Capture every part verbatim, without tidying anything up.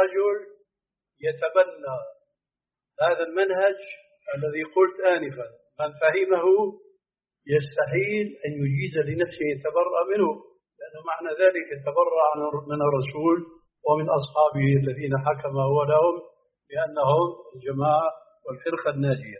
رجل يتبنى هذا المنهج الذي قلت آنفا، من فهمه يستحيل أن يجيز لنفسه يتبرأ منه، لأنه معنى ذلك يتبرأ من الرسول ومن أصحابه الذين حكم هو لهم بأنهم الجماعة والفرقة الناجية.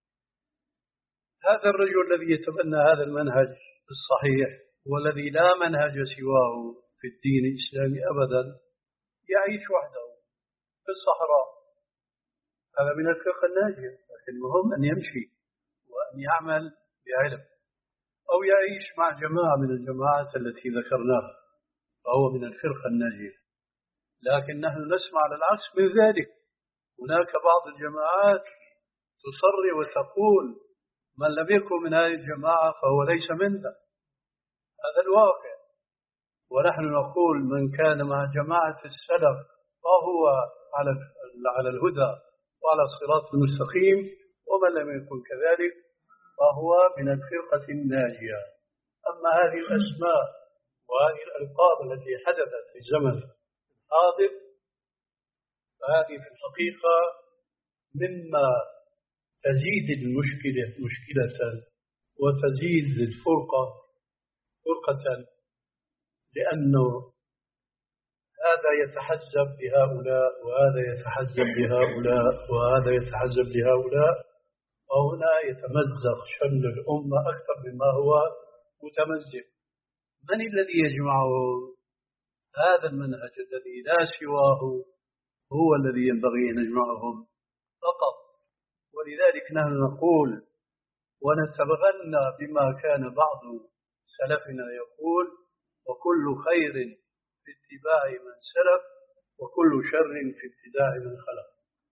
هذا الرجل الذي يتبنى هذا المنهج الصحيح والذي لا منهج سواه في الدين الإسلامي أبدا يعيش وحده في الصحراء، هذا من الفرقة الناجية، لكن المهم أن يمشي وأن يعمل بعلم، أو يعيش مع جماعة من الجماعات التي ذكرناها فهو من الفرقة الناجية. لكن نحن نسمع على العكس من ذلك، هناك بعض الجماعات تصري وتقول من لم يكن من هذه الجماعة فهو ليس منا، هذا الواقع. ونحن نقول من كان مع جماعة السلف فهو على على الهدى وعلى الصراط المستقيم، ومن لم يكن كذلك فهو من الفرقة الناجية. أما هذه الأسماء وهذه الألقاب التي حدثت في الزمن الحاضر فهذه في الحقيقة مما تزيد المشكلة مشكلة وتزيد الفرقة فرقة، لأنه هذا يتحزب بهؤلاء وهذا يتحزب بهؤلاء وهذا يتحزب بهؤلاء، وهنا يتمزق شمل الأمة أكثر مما هو متمزق. من الذي يجمعه؟ هذا المنهج الذي لا سواه هو الذي ينبغي أن يجمعهم فقط. ولذلك نحن نقول ونتبغنى بما كان بعض سلفنا يقول: وكل خير في اتباع من سلف وكل شر في ابتداع من خلف.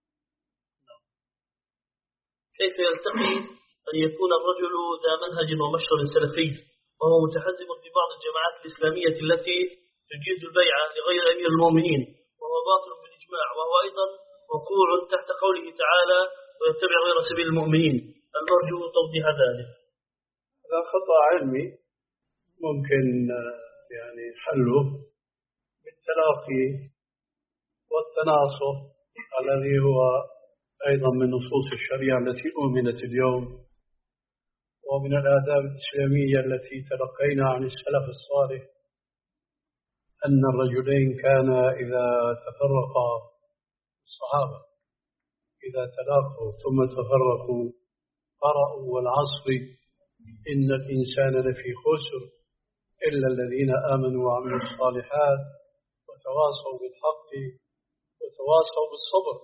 كيف يلتقي أن يكون الرجل ذا منهج ومشهر سلفي وهو متحزب في بعض الجماعات الإسلامية التي تجيز البيعة لغير أمير المؤمنين، وهو باطل بالإجماع، وهو أيضا وقوع تحت قوله تعالى: ويتبع غير سبيل المؤمنين؟ المرجو توضيح ذلك. هذا خطأ علمي ممكن يعني حله بالتلاقي والتناصح الذي هو أيضا من نصوص الشريعة التي أؤمنت اليوم، ومن الآداب الإسلامية التي تلقينا عن السلف الصالح أن الرجلين كان إذا تفرقا الصحابة إذا تلاقوا ثم تفرقوا قرأوا: والعصر إن الإنسان لفي خسر إلا الذين آمنوا وعملوا الصالحات وتواصوا بالحق وتواصوا بالصبر.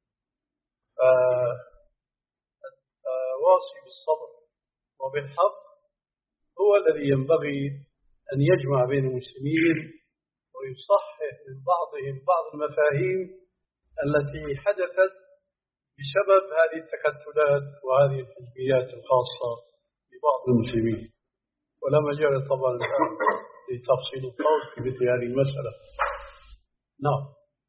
فالتواصي بالصبر وبالحق هو الذي ينبغي أن يجمع بين المسلمين ويصحح من بعضهم بعض المفاهيم التي حدثت بسبب هذه التكتلات وهذه الحزبيات الخاصة ببعض المسلمين. ولا مجال طبعا لتفصيل القول في مثل هذه المسألة. نعم.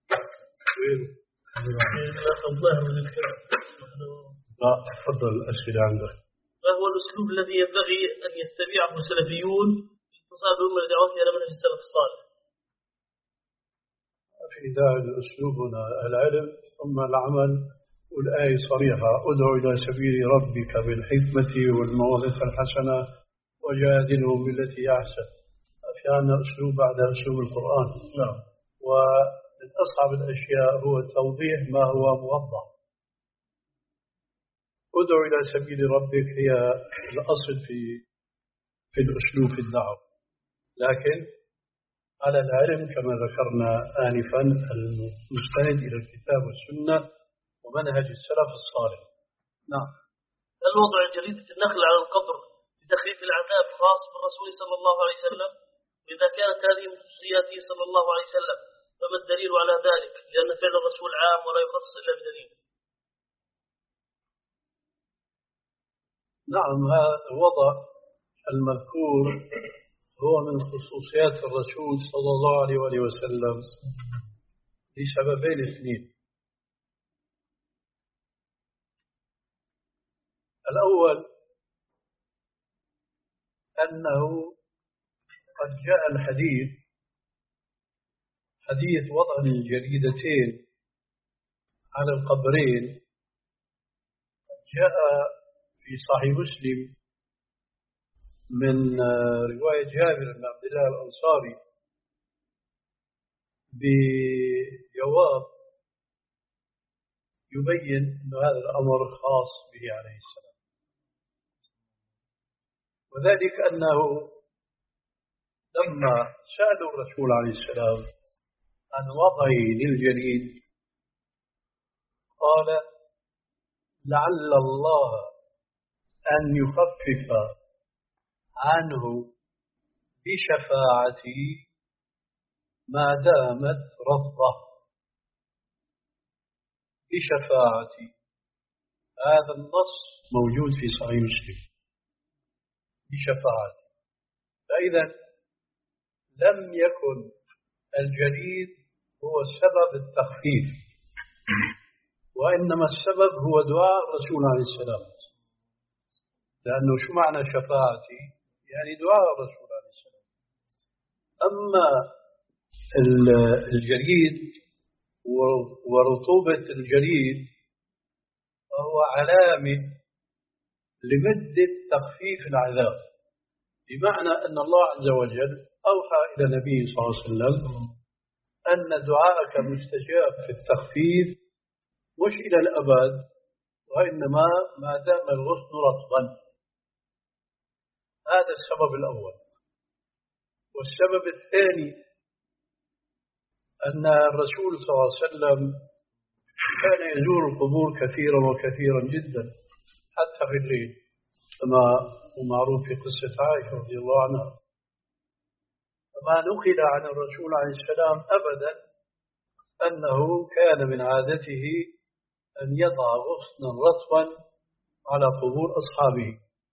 لا، تفضل الأسئلة عندك. ما هو الأسلوب الذي ينبغي أن يتبعه السلفيون لاتصال بهم لدعوتهم إلى منهج السلف الصالح؟ في ذلك أسلوبنا العلم ثم العمل، والآية صريحة: ادعو إلى سبيل ربك بالحكمة والموعظة الحسنة وجادلهم بالتي أحسن. في عندنا أسلوب بعد أسلوب القرآن. نعم. ومن أصعب الأشياء هو توضيح ما هو موضح. ادعو إلى سبيل ربك هي الأصل في في الأسلوب في الدعوة، لكن على العلم كما ذكرنا آنفا المستند إلى الكتاب والسنة ومنهج السلف الصالح. نعم. هل وضع جريدة النخل على القبر لتخفيف العذاب خاص بالرسول صلى الله عليه وسلم؟ وإذا كانت هذه من خصوصياته صلى الله عليه وسلم فما الدليل على ذلك؟ لأن فعل الرسول عام ولا يخص إلا بدليل. نعم، هذا الوضع المذكور هو من خصوصيات الرسول صلى الله عليه وسلم لسببين اثنين. الأول أنه قد جاء الحديث حديث وضع الجريدتين على القبرين جاء في صحيح مسلم من رواية جابر بن عبد الله الأنصاري بجواب يبين أن هذا الأمر خاص به عليه السلام، وذلك أنه لما سألوا الرسول عليه السلام عن وضعه للجليد قال لعل الله أن يخفف عنه بشفاعتي ما دامت رطبة. بشفاعتي، هذا النص موجود في صحيح مسلم، بشفاعتي. فإذا لم يكن الجليد هو سبب التخفيف، وإنما السبب هو دعاء الرسول عليه السلام، لأنه شو معنى شفاعتي؟ يعني دعاء الرسول عليه السلام. أما الجليد ورطوبة الجليد فهو علامة لمدة تخفيف العذاب، بمعنى أن الله عز وجل أوحى إلى النبي صلى الله عليه وسلم أن دعاءك مستجاب في التخفيف مش إلى الأبد، وإنما ما دام الغصن رطبا. هذا السبب الأول. والسبب الثاني أن الرسول صلى الله عليه وسلم كان يزور القبور كثيرا وكثيرا جدا حتى في الليل، كما هو معروف في قصة عائشة رضي الله عنها. فما نقل عن الرسول عليه السلام أبدا أنه كان من عادته أن يضع غصنا رطبا على قبور أصحابه.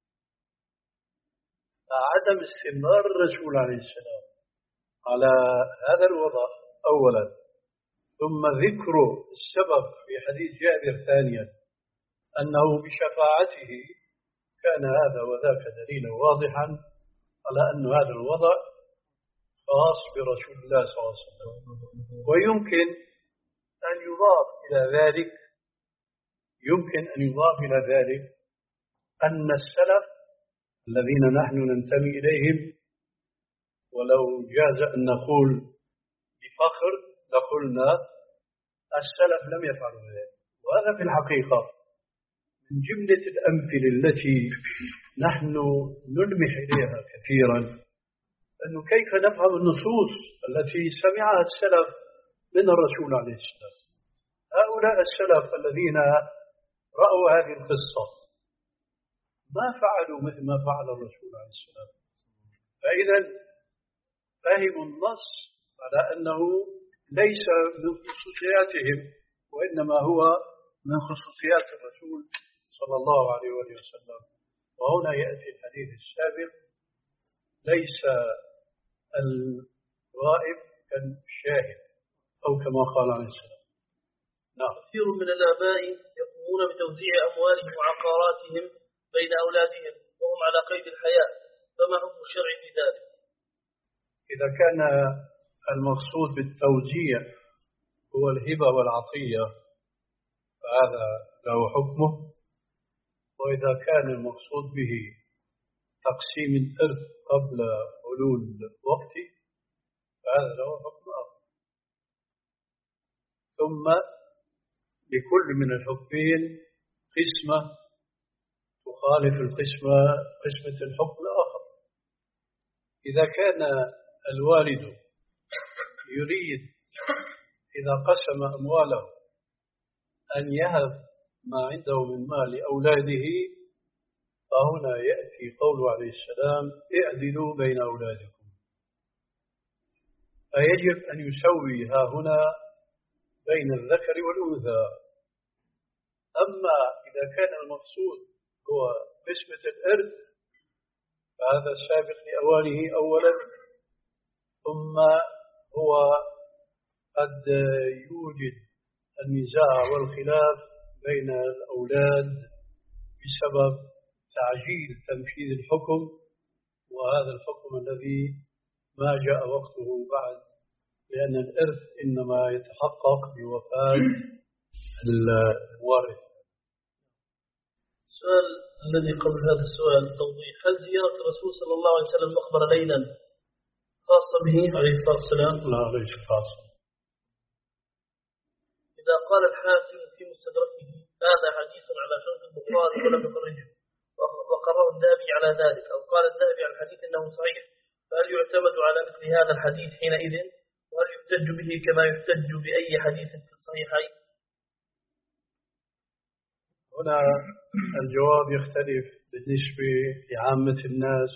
فعدم استمرار الرسول عليه السلام على هذا الوضع أولا، ثم ذكر السبب في حديث جابر ثانيا أنه بشفاعته، كان هذا وذاك دليلا واضحا على أن هذا الوضع خاص برسول الله صلى الله عليه وسلم. ويمكن أن يضاف إلى ذلك يمكن أن يضاف إلى ذلك أن السلف الذين نحن ننتمي إليهم، ولو جاز أن نقول بفخر لقلنا السلف لم يفعلوا ذلك. وهذا في الحقيقة من جملة الأمثلة التي نحن نلمح إليها كثيرا، أنه كيف نفهم النصوص التي سمعها السلف من الرسول عليه السلام. هؤلاء السلف الذين رأوا هذه القصة ما فعلوا مثل ما فعل الرسول عليه السلام، فإذا فهموا النص على أنه ليس من خصوصياتهم، وإنما هو من خصوصيات الرسول صلى الله عليه وسلم. وهنا يأتي الحديث السابق: ليس الغائب كالشاهد، أو كما قال عليه السلام. نعم. كثير من الآباء يقومون بتوزيع أموالهم وعقاراتهم بين أولادهم وهم على قيد الحياة، فما حكم الشرع في ذلك؟ إذا كان المقصود بالتوزيع هو الهبة والعطية فهذا له حكمه، وإذا كان المقصود به تقسيم الإرث قبل حلول الوقت فهذا له حكم آخر. ثم لكل من الحكمين قسمة تخالف القسمة قسمة الحكم الآخر. إذا كان الوالد يريد إذا قسم أمواله أن يهب ما عنده من مال أولاده، فهنا يأتي قوله عليه السلام: اعدلوا بين أولادكم. فيجب أن يسوي ها هنا بين الذكر والأنثى. أما إذا كان المقصود هو قسمة الإرث فهذا سابق لأوانه أولا، ثم هو قد يوجد النزاع والخلاف بين الأولاد بسبب تعجيل تنفيذ الحكم، وهذا الحكم الذي ما جاء وقته بعد لأن الإرث إنما يتحقق بوفاة الوارث. السؤال الذي قبل هذا السؤال توضيح: هل زيارة الرسول صلى الله عليه وسلم مقبرة ليلا خاصة به عليه الصلاة والسلام؟ لا ليس خاصة. إذا قال الحاكم في مستدركه هذا حديث على شرط البخاري ولم يخرجه وقرر الذهبي على ذلك، أو قال الذهبي عن الحديث أنه صحيح، فهل يعتمد على مثل هذا الحديث حينئذ؟ وهل يحتج به كما يحتج بأي حديث في الصحيحين؟ هنا الجواب يختلف بالنسبة لعامة الناس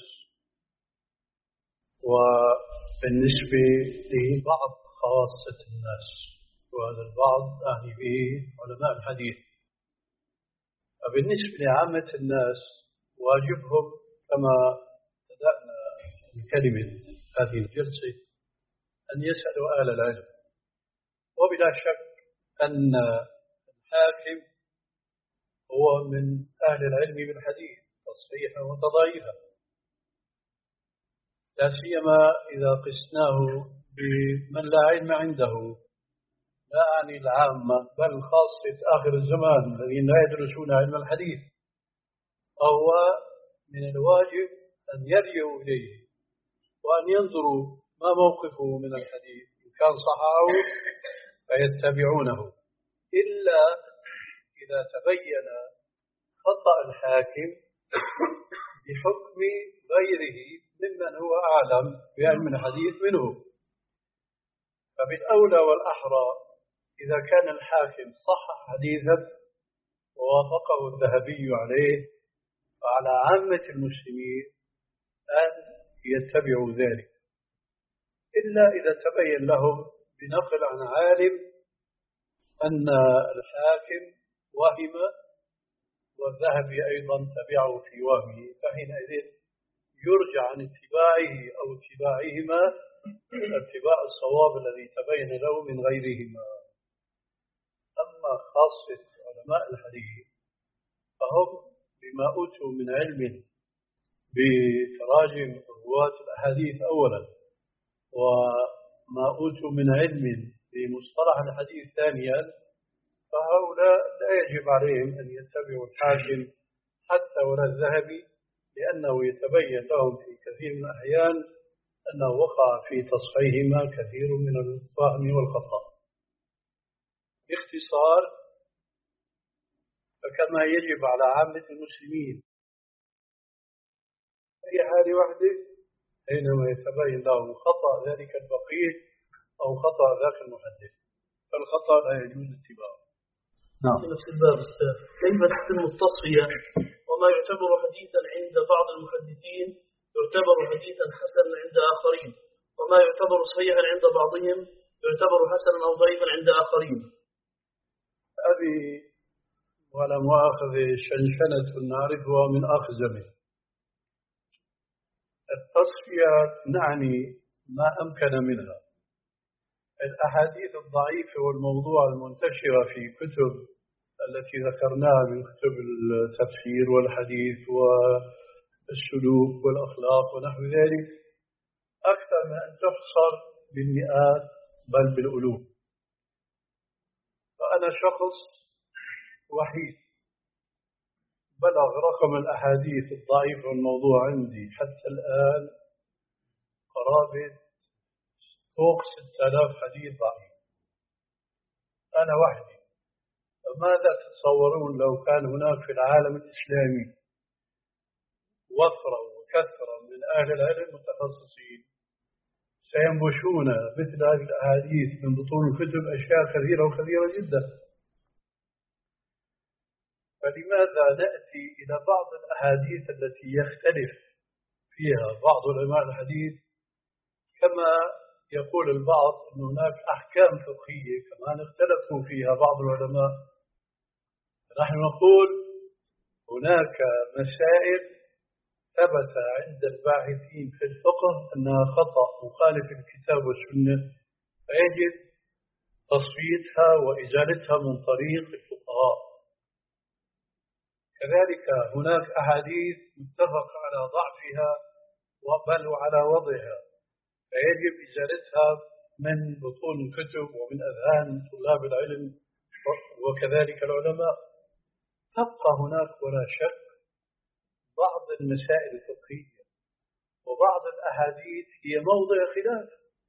وبالنسبة لبعض خاصة الناس، وهذا البعض أعني به علماء الحديث. فبالنسبة لعامة الناس واجبهم كما بدأنا بكلمة هذه الجلسة أن يسألوا أهل العلم، وبلا شك أن الحاكم هو من أهل العلم بالحديث تصحيحا وتضعيفا، لا سيما إذا قسناه بمن لا علم عنده، لا أعني العامة بل خاصة آخر الزمان الذين لا يدرسون علم الحديث، فهو من الواجب أن يرجعوا إليه وأن ينظروا ما موقفه من الحديث، إن كان صححه فيتبعونه، إلا إذا تبين خطأ الحاكم بحكم غيره ممن هو أعلم بعلم الحديث منه. فبالأولى والأحرى إذا كان الحاكم صحح حديثا ووافقه الذهبي عليه، فعلى عامة المسلمين أن يتبعوا ذلك، إلا إذا تبين لهم بنقل عن عالم أن الحاكم وهم والذهبي أيضا تبعه في وهمه، فحينئذ يرجع عن اتباعه أو اتباعهما اتباع الصواب الذي تبين له من غيرهما. أما خاصة علماء الحديث فهم بما أوتوا من علم بتراجم رواة الأحاديث أولا، وما أوتوا من علم بمصطلح الحديث ثانيا، فهؤلاء لا يجب عليهم أن يتبعوا الحاكم حتى ولا الذهبي، لأنه يتبين لهم في كثير من الأحيان أنه وقع في تصحيحهما كثير من الوهم والخطأ. باختصار، فكما يجب على عامة المسلمين في حال واحدة حينما يتبين لهم خطأ ذلك الفقيه أو خطأ ذاك المحدث، فالخطأ لا يجوز اتباعه. نعم. في نفس الباب أستاذ، كيف تتم التصفية وما يعتبر حديثا عند بعض المحدثين يعتبر حديثا حسنا عند آخرين، وما يعتبر صحيحا عند بعضهم يعتبر حسنا أو ضعيفا عند آخرين؟ هذه ولا مؤاخذة شنشنة نعرفها من آخر زمن. التصفية نعني ما أمكن منها. الأحاديث الضعيفة والموضوع المنتشرة في كتب التي ذكرناها من كتب التفسير والحديث والسلوك والأخلاق ونحو ذلك أكثر من أن تحصر بالمئات بل بالألوف. فأنا شخص وحيد بلغ رقم الأحاديث الضعيفة والموضوع عندي حتى الآن قرابة فوق ستة آلاف حديث ضعيف، أنا وحدي. فماذا تتصورون لو كان هناك في العالم الإسلامي وفرة وكثرة من أهل العلم المتخصصين سينبشون مثل هذه الأحاديث من بطون الكتب أشياء كثيرة وكثيرة جدا. فلماذا نأتي إلى بعض الأحاديث التي يختلف فيها بعض علماء الحديث، كما يقول البعض أن هناك أحكام فقهية كمان اختلفوا فيها بعض العلماء؟ نحن نقول هناك مسائل ثبت عند الباحثين في الفقه أنها خطأ مخالف الكتاب والسنة، فيجب تصفيتها وإزالتها من طريق الفقهاء. كذلك هناك أحاديث متفق على ضعفها بل وعلى وضعها، فيجب إزالتها من بطون الكتب ومن أذهان طلاب العلم وكذلك العلماء، تبقى هناك ولا شك بعض المسائل الفقهية وبعض الأحاديث هي موضع خلاف.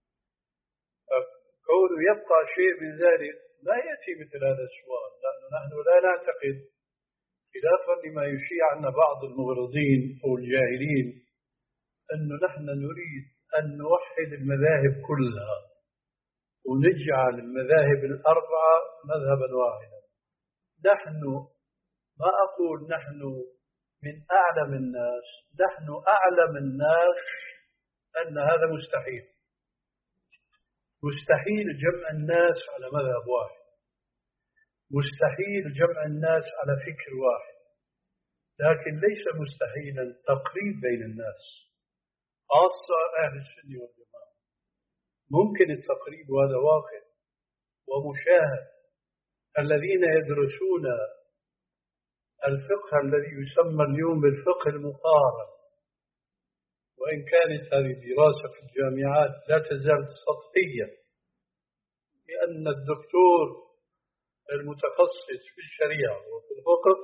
كونه يبقى شيء من ذلك لا يأتي مثل هذا السؤال، لأنه نحن لا نعتقد، خلافا لما يشيع عنا بعض المغرضين أو الجاهلين، أنه نحن نريد أن نوحد المذاهب كلها ونجعل المذاهب الأربعة مذهبا واحدا. نحن ما أقول نحن من أعلم الناس، نحن أعلم الناس أن هذا مستحيل. مستحيل جمع الناس على مذهب واحد، مستحيل جمع الناس على فكر واحد، لكن ليس مستحيلا تقريب بين الناس، خاصة أهل السنة والجماعة. ممكن التقريب، وهذا واقع ومشاهد. الذين يدرسون الفقه الذي يسمى اليوم بالفقه المقارن، وإن كانت هذه الدراسة في الجامعات لا تزال سطحية، لأن الدكتور المتخصص في الشريعة وفي الفقه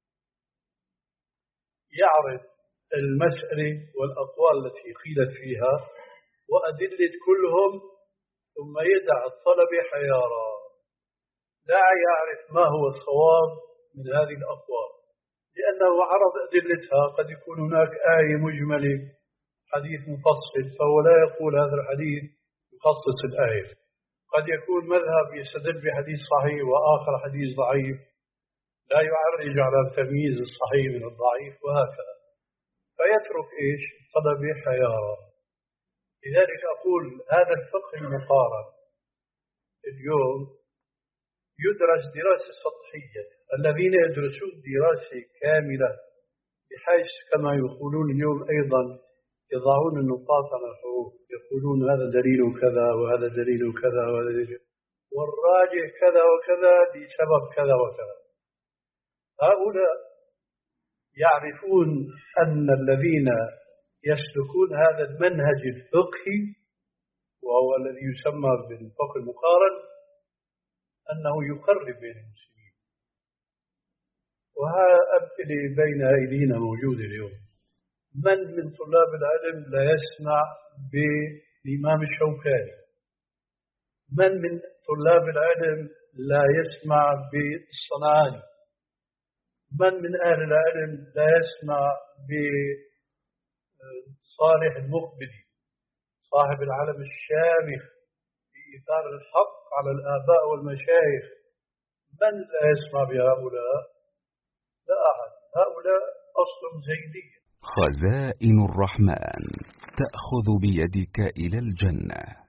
يعرف المسألة والأقوال التي قيلت فيها وأدلة كلهم، ثم يدع الطلب حيارا لا يعرف ما هو الصواب من هذه الأقوال، لأنه عرض أدلتها. قد يكون هناك آية مجملة، حديث مفصل، فهو لا يقول هذا الحديث يخصص الآية. قد يكون مذهب يستدل بحديث صحيح وآخر حديث ضعيف، لا يعرج على تمييز الصحيح من الضعيف، وهكذا، فيترك إيش؟ طلب حيارا. لذلك أقول هذا الفقه المقارن اليوم يدرس دراسة سطحية. الذين يدرسون دراسة كاملة بحيث كما يقولون اليوم أيضا يضعون النقاط على الحروف، يقولون هذا دليل كذا وهذا دليل كذا وهذا دليل والراجح كذا وكذا لسبب كذا وكذا. هؤلاء يعرفون أن الذين يسلكون هذا المنهج الفقهي وهو الذي يسمى بالفقه المقارن أنه يقرب بين المسلمين، وها أمثلة بين أيدينا موجودة اليوم. من من طلاب العلم لا يسمع بالإمام الشوكاني؟ من من طلاب العلم لا يسمع بالصنعاني؟ من من أهل العلم لا يسمع بصالح المقبلي صاحب العلم الشامخ في إيثار الحق على الآباء والمشايخ؟ من لا يسمع بهؤلاء؟ لا أحد. هؤلاء أصل زيدي. خزائن الرحمن تأخذ بيدك إلى الجنة.